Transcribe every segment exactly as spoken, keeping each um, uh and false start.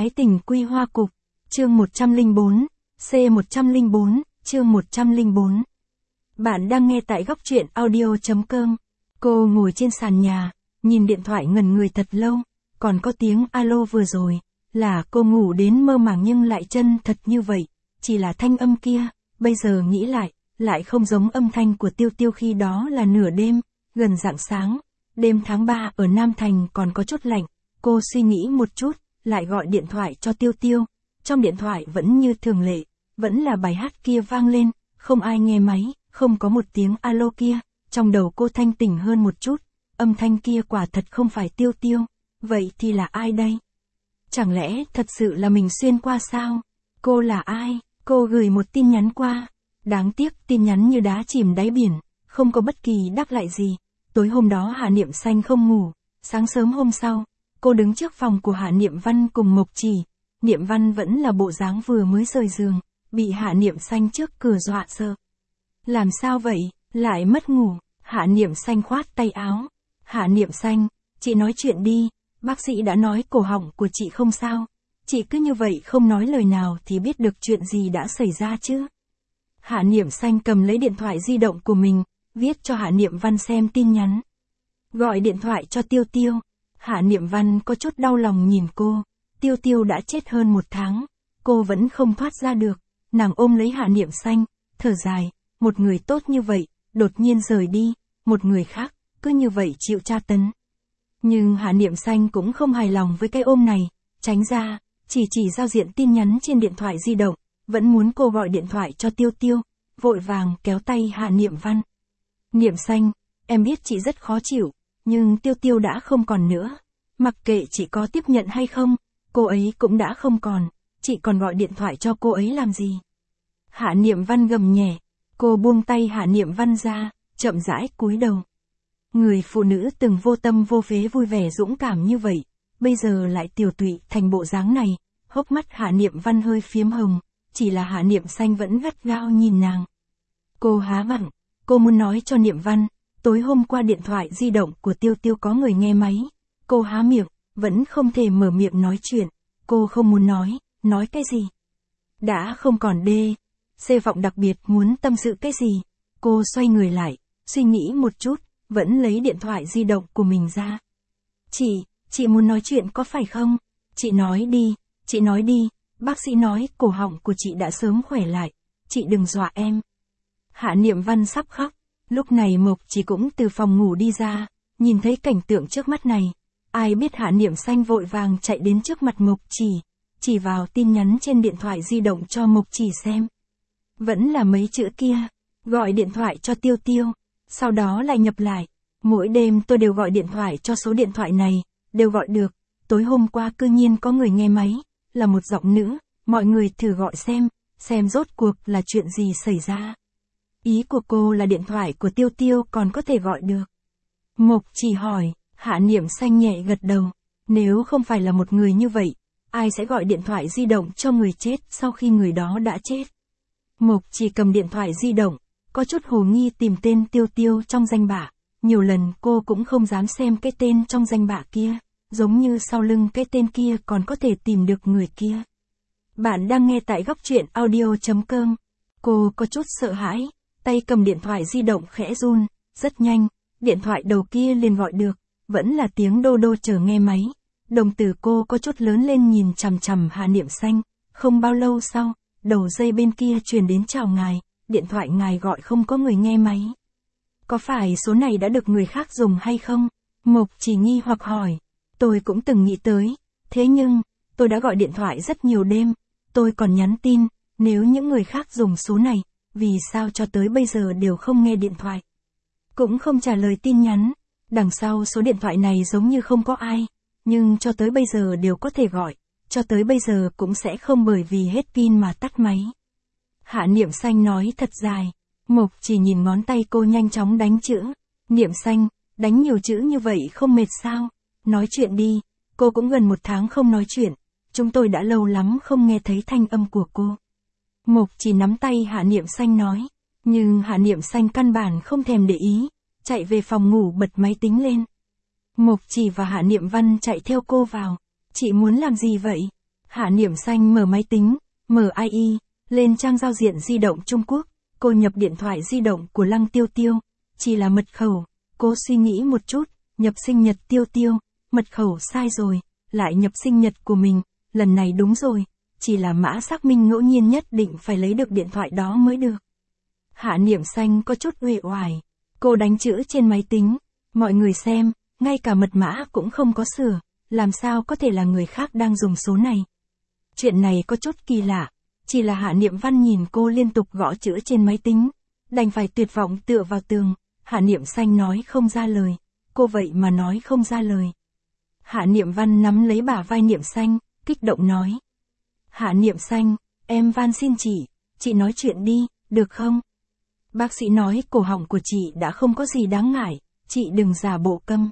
Ái tình quy hoa cục, chương một trăm lẻ bốn, C một trăm lẻ bốn, chương một trăm lẻ bốn. Bạn đang nghe tại góc truyện audio chấm com. Cô ngồi trên sàn nhà, nhìn điện thoại ngẩn người thật lâu, còn có tiếng alo vừa rồi, là cô ngủ đến mơ màng nhưng lại chân thật như vậy, chỉ là thanh âm kia, bây giờ nghĩ lại, lại không giống âm thanh của Tiêu Tiêu khi đó là nửa đêm, gần rạng sáng, đêm tháng ba ở Nam Thành còn có chút lạnh, cô suy nghĩ một chút, lại gọi điện thoại cho Tiêu Tiêu, trong điện thoại vẫn như thường lệ, vẫn là bài hát kia vang lên, không ai nghe máy, không có một tiếng alo kia, trong đầu cô thanh tỉnh hơn một chút, âm thanh kia quả thật không phải Tiêu Tiêu, vậy thì là ai đây? Chẳng lẽ thật sự là mình xuyên qua sao? Cô là ai? Cô gửi một tin nhắn qua, đáng tiếc tin nhắn như đá chìm đáy biển, không có bất kỳ đáp lại gì. Tối hôm đó Hạ Niệm Xanh không ngủ, sáng sớm hôm sau, cô đứng trước phòng của Hạ Niệm Văn cùng Mộc Chỉ, Niệm Văn vẫn là bộ dáng vừa mới rời giường, bị Hạ Niệm Xanh trước cửa dọa sợ. Làm sao vậy, lại mất ngủ? Hạ Niệm Xanh khoát tay áo. Hạ Niệm Xanh, chị nói chuyện đi, bác sĩ đã nói cổ họng của chị không sao, chị cứ như vậy không nói lời nào thì biết được chuyện gì đã xảy ra chứ. Hạ Niệm Xanh cầm lấy điện thoại di động của mình, viết cho Hạ Niệm Văn xem tin nhắn. Gọi điện thoại cho Tiêu Tiêu. Hạ Niệm Văn có chút đau lòng nhìn cô, Tiêu Tiêu đã chết hơn một tháng, cô vẫn không thoát ra được, nàng ôm lấy Hạ Niệm Xanh, thở dài, một người tốt như vậy, đột nhiên rời đi, một người khác, cứ như vậy chịu tra tấn. Nhưng Hạ Niệm Xanh cũng không hài lòng với cái ôm này, tránh ra, chỉ chỉ giao diện tin nhắn trên điện thoại di động, vẫn muốn cô gọi điện thoại cho Tiêu Tiêu, vội vàng kéo tay Hạ Niệm Văn. Niệm Xanh, em biết chị rất khó chịu, nhưng Tiêu Tiêu đã không còn nữa, mặc kệ chị có tiếp nhận hay không, cô ấy cũng đã không còn, chị còn gọi điện thoại cho cô ấy làm gì? Hạ Niệm Văn gầm nhẹ, cô buông tay Hạ Niệm Văn ra, chậm rãi cúi đầu. Người phụ nữ từng vô tâm vô phế vui vẻ dũng cảm như vậy, bây giờ lại tiều tụy thành bộ dáng này, hốc mắt Hạ Niệm Văn hơi phiếm hồng, chỉ là Hạ Niệm Xanh vẫn gắt gao nhìn nàng. Cô há miệng, cô muốn nói cho Niệm Văn, tối hôm qua điện thoại di động của Tiêu Tiêu có người nghe máy, cô há miệng, vẫn không thể mở miệng nói chuyện, cô không muốn nói, nói cái gì? Đã không còn đê, xê vọng đặc biệt muốn tâm sự cái gì? Cô xoay người lại, suy nghĩ một chút, vẫn lấy điện thoại di động của mình ra. Chị, chị muốn nói chuyện có phải không? Chị nói đi, chị nói đi, bác sĩ nói cổ họng của chị đã sớm khỏe lại, chị đừng dọa em. Hạ Niệm Văn sắp khóc, lúc này Mộc Chỉ cũng từ phòng ngủ đi ra, nhìn thấy cảnh tượng trước mắt này, ai biết Hạ Niệm Xanh vội vàng chạy đến trước mặt Mộc Chỉ, chỉ vào tin nhắn trên điện thoại di động cho Mộc Chỉ xem. Vẫn là mấy chữ kia, gọi điện thoại cho Tiêu Tiêu, sau đó lại nhập lại, mỗi đêm tôi đều gọi điện thoại cho số điện thoại này, đều gọi được, tối hôm qua cư nhiên có người nghe máy, là một giọng nữ, mọi người thử gọi xem, xem rốt cuộc là chuyện gì xảy ra. Ý của cô là điện thoại của Tiêu Tiêu còn có thể gọi được. Mộc Chỉ hỏi, Hạ Niệm Xanh nhẹ gật đầu, nếu không phải là một người như vậy, ai sẽ gọi điện thoại di động cho người chết sau khi người đó đã chết. Mộc Chỉ cầm điện thoại di động, có chút hồ nghi tìm tên Tiêu Tiêu trong danh bạ, nhiều lần cô cũng không dám xem cái tên trong danh bạ kia, giống như sau lưng cái tên kia còn có thể tìm được người kia. Bạn đang nghe tại góc truyện audio chấm com. Cô có chút sợ hãi, tay cầm điện thoại di động khẽ run, rất nhanh, điện thoại đầu kia liền gọi được, vẫn là tiếng đô đô chờ nghe máy. Đồng tử cô có chút lớn lên nhìn chằm chằm Hạ Niệm Xanh, không bao lâu sau, đầu dây bên kia truyền đến chào ngài, điện thoại ngài gọi không có người nghe máy. Có phải số này đã được người khác dùng hay không? Mộc Chỉ nghi hoặc hỏi, tôi cũng từng nghĩ tới, thế nhưng, tôi đã gọi điện thoại rất nhiều đêm, tôi còn nhắn tin, nếu những người khác dùng số này, vì sao cho tới bây giờ đều không nghe điện thoại, cũng không trả lời tin nhắn, đằng sau số điện thoại này giống như không có ai, nhưng cho tới bây giờ đều có thể gọi, cho tới bây giờ cũng sẽ không bởi vì hết pin mà tắt máy. Hạ Niệm Xanh nói thật dài, Mộc Chỉ nhìn ngón tay cô nhanh chóng đánh chữ, Niệm Xanh, đánh nhiều chữ như vậy không mệt sao, nói chuyện đi, cô cũng gần một tháng không nói chuyện, chúng tôi đã lâu lắm không nghe thấy thanh âm của cô. Mộc Chỉ nắm tay Hạ Niệm Xanh nói, nhưng Hạ Niệm Xanh căn bản không thèm để ý, chạy về phòng ngủ bật máy tính lên. Mộc Chỉ và Hạ Niệm Văn chạy theo cô vào, chị muốn làm gì vậy? Hạ Niệm Xanh mở máy tính, mở i e, lên trang giao diện di động Trung Quốc, cô nhập điện thoại di động của Lăng Tiêu Tiêu, chỉ là mật khẩu, cô suy nghĩ một chút, nhập sinh nhật Tiêu Tiêu, mật khẩu sai rồi, lại nhập sinh nhật của mình, lần này đúng rồi, chỉ là mã xác minh ngẫu nhiên nhất định phải lấy được điện thoại đó mới được. Hạ Niệm Xanh có chút uể oải, cô đánh chữ trên máy tính, mọi người xem, ngay cả mật mã cũng không có sửa, làm sao có thể là người khác đang dùng số này. Chuyện này có chút kỳ lạ, chỉ là Hạ Niệm Văn nhìn cô liên tục gõ chữ trên máy tính, đành phải tuyệt vọng tựa vào tường, Hạ Niệm Xanh nói không ra lời, cô vậy mà nói không ra lời. Hạ Niệm Văn nắm lấy bả vai Niệm Xanh, kích động nói. Hạ Niệm Xanh, em van xin chị, chị nói chuyện đi, được không? Bác sĩ nói cổ họng của chị đã không có gì đáng ngại, chị đừng giả bộ câm.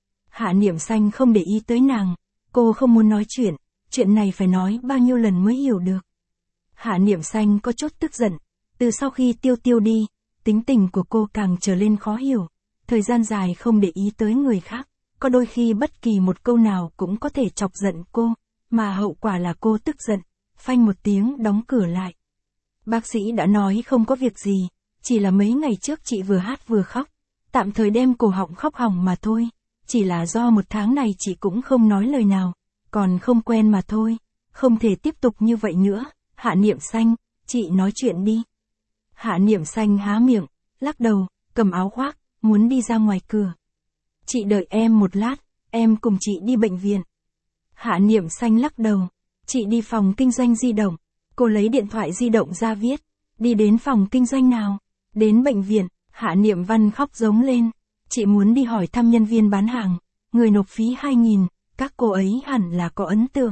Hạ Niệm Xanh không để ý tới nàng, cô không muốn nói chuyện, chuyện này phải nói bao nhiêu lần mới hiểu được. Hạ Niệm Xanh có chút tức giận, từ sau khi Tiêu Tiêu đi, tính tình của cô càng trở lên khó hiểu, thời gian dài không để ý tới người khác, có đôi khi bất kỳ một câu nào cũng có thể chọc giận cô, mà hậu quả là cô tức giận, phanh một tiếng đóng cửa lại. Bác sĩ đã nói không có việc gì, chỉ là mấy ngày trước chị vừa hát vừa khóc, tạm thời đem cổ họng khóc hỏng mà thôi, chỉ là do một tháng này chị cũng không nói lời nào, còn không quen mà thôi, không thể tiếp tục như vậy nữa. Hạ Niệm Xanh, chị nói chuyện đi. Hạ Niệm Xanh há miệng, lắc đầu, cầm áo khoác, muốn đi ra ngoài cửa. Chị đợi em một lát, em cùng chị đi bệnh viện. Hạ Niệm Xanh lắc đầu, chị đi phòng kinh doanh di động. Cô lấy điện thoại di động ra viết, đi đến phòng kinh doanh nào? Đến bệnh viện. Hạ Niệm Văn khóc giống lên, chị muốn đi hỏi thăm nhân viên bán hàng, người nộp phí hai nghìn, các cô ấy hẳn là có ấn tượng.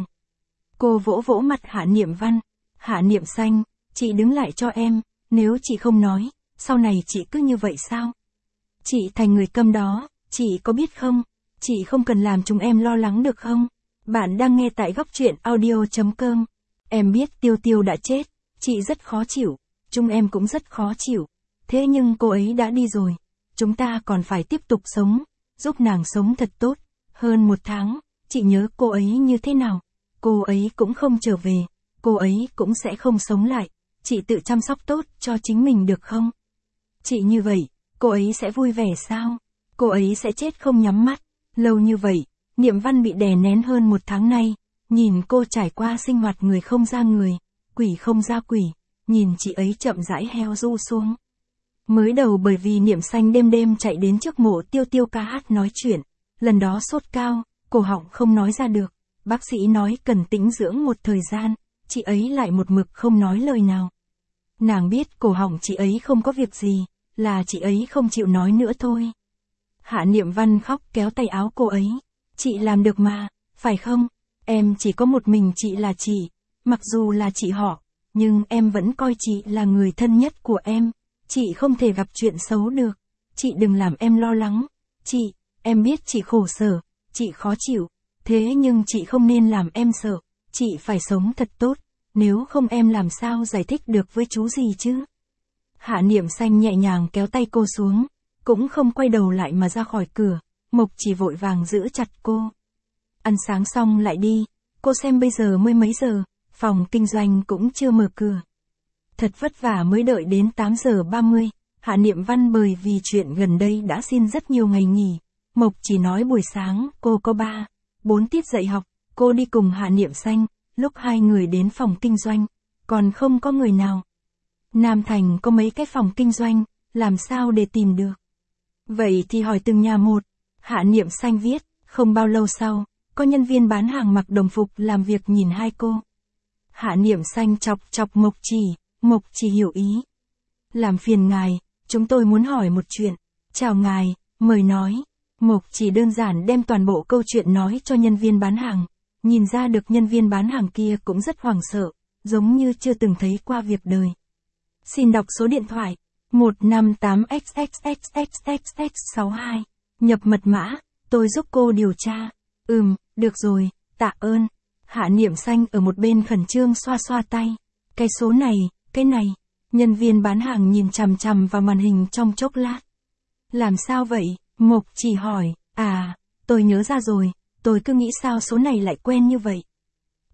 Cô vỗ vỗ mặt Hạ Niệm Văn. Hạ Niệm Xanh, chị đứng lại cho em, nếu chị không nói, sau này chị cứ như vậy sao? Chị thành người câm đó, chị có biết không? Chị không cần làm chúng em lo lắng được không? Bạn đang nghe tại góc truyện audio chấm com. Em biết Tiêu Tiêu đã chết, chị rất khó chịu, chúng em cũng rất khó chịu. Thế nhưng cô ấy đã đi rồi, chúng ta còn phải tiếp tục sống, giúp nàng sống thật tốt. Hơn một tháng, chị nhớ cô ấy như thế nào? Cô ấy cũng không trở về. Cô ấy cũng sẽ không sống lại, chị tự chăm sóc tốt cho chính mình được không? Chị như vậy, cô ấy sẽ vui vẻ sao? Cô ấy sẽ chết không nhắm mắt. Lâu như vậy, Niệm Văn bị đè nén hơn một tháng nay, nhìn cô trải qua sinh hoạt người không ra người, quỷ không ra quỷ, nhìn chị ấy chậm rãi heo du xuống. Mới đầu bởi vì Niệm Xanh đêm đêm chạy đến trước mộ Tiêu Tiêu ca hát nói chuyện, lần đó sốt cao, cổ họng không nói ra được, bác sĩ nói cần tĩnh dưỡng một thời gian. Chị ấy lại một mực không nói lời nào. Nàng biết cổ họng chị ấy không có việc gì, là chị ấy không chịu nói nữa thôi. Hạ Niệm Văn khóc kéo tay áo cô ấy. Chị làm được mà, phải không? Em chỉ có một mình chị là chị, mặc dù là chị họ, nhưng em vẫn coi chị là người thân nhất của em. Chị không thể gặp chuyện xấu được. Chị đừng làm em lo lắng. Chị, em biết chị khổ sở, chị khó chịu, thế nhưng chị không nên làm em sợ. Chị phải sống thật tốt, nếu không em làm sao giải thích được với chú gì chứ? Hạ Niệm Xanh nhẹ nhàng kéo tay cô xuống, cũng không quay đầu lại mà ra khỏi cửa, Mộc Chỉ vội vàng giữ chặt cô. Ăn sáng xong lại đi, cô xem bây giờ mới mấy giờ, phòng kinh doanh cũng chưa mở cửa. Thật vất vả mới đợi đến tám giờ ba mươi, Hạ Niệm Văn bởi vì chuyện gần đây đã xin rất nhiều ngày nghỉ. Mộc Chỉ nói buổi sáng cô có ba, bốn tiết dạy học. Cô đi cùng Hạ Niệm Xanh, lúc hai người đến phòng kinh doanh, còn không có người nào. Nam Thành có mấy cái phòng kinh doanh, làm sao để tìm được? Vậy thì hỏi từng nhà một. Hạ Niệm Xanh viết, không bao lâu sau, có nhân viên bán hàng mặc đồng phục làm việc nhìn hai cô. Hạ Niệm Xanh chọc chọc Mộc Chỉ, Mộc Chỉ hiểu ý. Làm phiền ngài, chúng tôi muốn hỏi một chuyện. Chào ngài, mời nói. Mộc Chỉ đơn giản đem toàn bộ câu chuyện nói cho nhân viên bán hàng. Nhìn ra được nhân viên bán hàng kia cũng rất hoảng sợ, giống như chưa từng thấy qua việc đời. Xin đọc số điện thoại, một năm tám x x x x x x sáu hai. Nhập mật mã, tôi giúp cô điều tra. Ừm, được rồi, tạ ơn. Hạ Niệm Xanh ở một bên khẩn trương xoa xoa tay. Cái số này, cái này. Nhân viên bán hàng nhìn chằm chằm vào màn hình trong chốc lát. Làm sao vậy? Mộc Chỉ hỏi. À, tôi nhớ ra rồi. Tôi cứ nghĩ sao số này lại quen như vậy.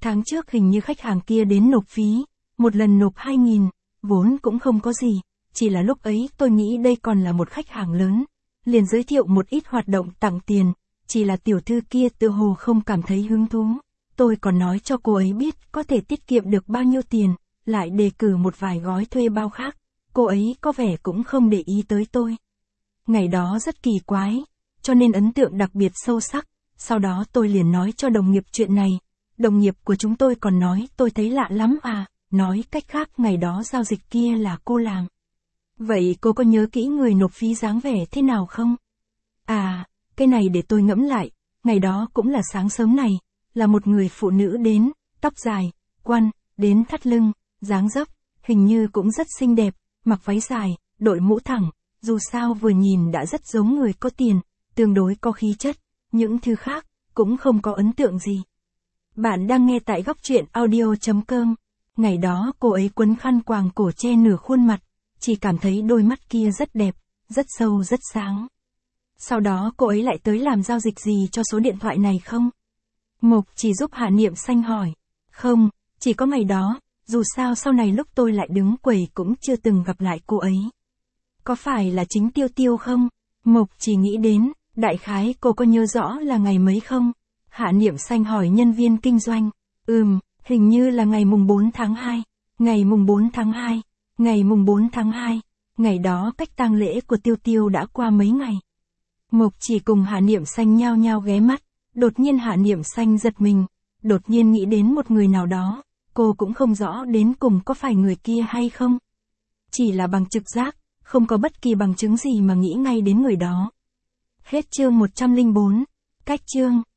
Tháng trước hình như khách hàng kia đến nộp phí, một lần nộp hai nghìn, vốn cũng không có gì, chỉ là lúc ấy tôi nghĩ đây còn là một khách hàng lớn, liền giới thiệu một ít hoạt động tặng tiền, chỉ là tiểu thư kia tự hồ không cảm thấy hứng thú. Tôi còn nói cho cô ấy biết có thể tiết kiệm được bao nhiêu tiền, lại đề cử một vài gói thuê bao khác, cô ấy có vẻ cũng không để ý tới tôi. Ngày đó rất kỳ quái, cho nên ấn tượng đặc biệt sâu sắc, sau đó tôi liền nói cho đồng nghiệp chuyện này, đồng nghiệp của chúng tôi còn nói tôi thấy lạ lắm à, nói cách khác ngày đó giao dịch kia là cô làm. Vậy cô có nhớ kỹ người nộp phí dáng vẻ thế nào không? À, cái này để tôi ngẫm lại, ngày đó cũng là sáng sớm này, là một người phụ nữ đến, tóc dài, quăn, đến thắt lưng, dáng dấp, hình như cũng rất xinh đẹp, mặc váy dài, đội mũ thẳng, dù sao vừa nhìn đã rất giống người có tiền, tương đối có khí chất, những thứ khác, cũng không có ấn tượng gì. Bạn đang nghe tại góc truyện audio.com. Ngày đó cô ấy quấn khăn quàng cổ che nửa khuôn mặt, chỉ cảm thấy đôi mắt kia rất đẹp, rất sâu rất sáng. Sau đó cô ấy lại tới làm giao dịch gì cho số điện thoại này không? Mộc chỉ giúp Hạ Niệm Xanh hỏi. Không, chỉ có ngày đó, dù sao sau này lúc tôi lại đứng quầy cũng chưa từng gặp lại cô ấy. Có phải là chính Tiêu Tiêu không? Mộc chỉ nghĩ đến, đại khái cô có nhớ rõ là ngày mấy không? Hạ Niệm Xanh hỏi nhân viên kinh doanh. Ừm, hình như là ngày mùng bốn tháng hai. Ngày mùng bốn tháng hai. Ngày mùng bốn tháng hai. Ngày đó cách tang lễ của Tiêu Tiêu đã qua mấy ngày. Mộc chỉ cùng Hạ Niệm Xanh nhao nhao ghé mắt. Đột nhiên Hạ Niệm Xanh giật mình. Đột nhiên nghĩ đến một người nào đó. Cô cũng không rõ đến cùng có phải người kia hay không. Chỉ là bằng trực giác, không có bất kỳ bằng chứng gì mà nghĩ ngay đến người đó. Hết chương một trăm lẻ bốn. Cách chương.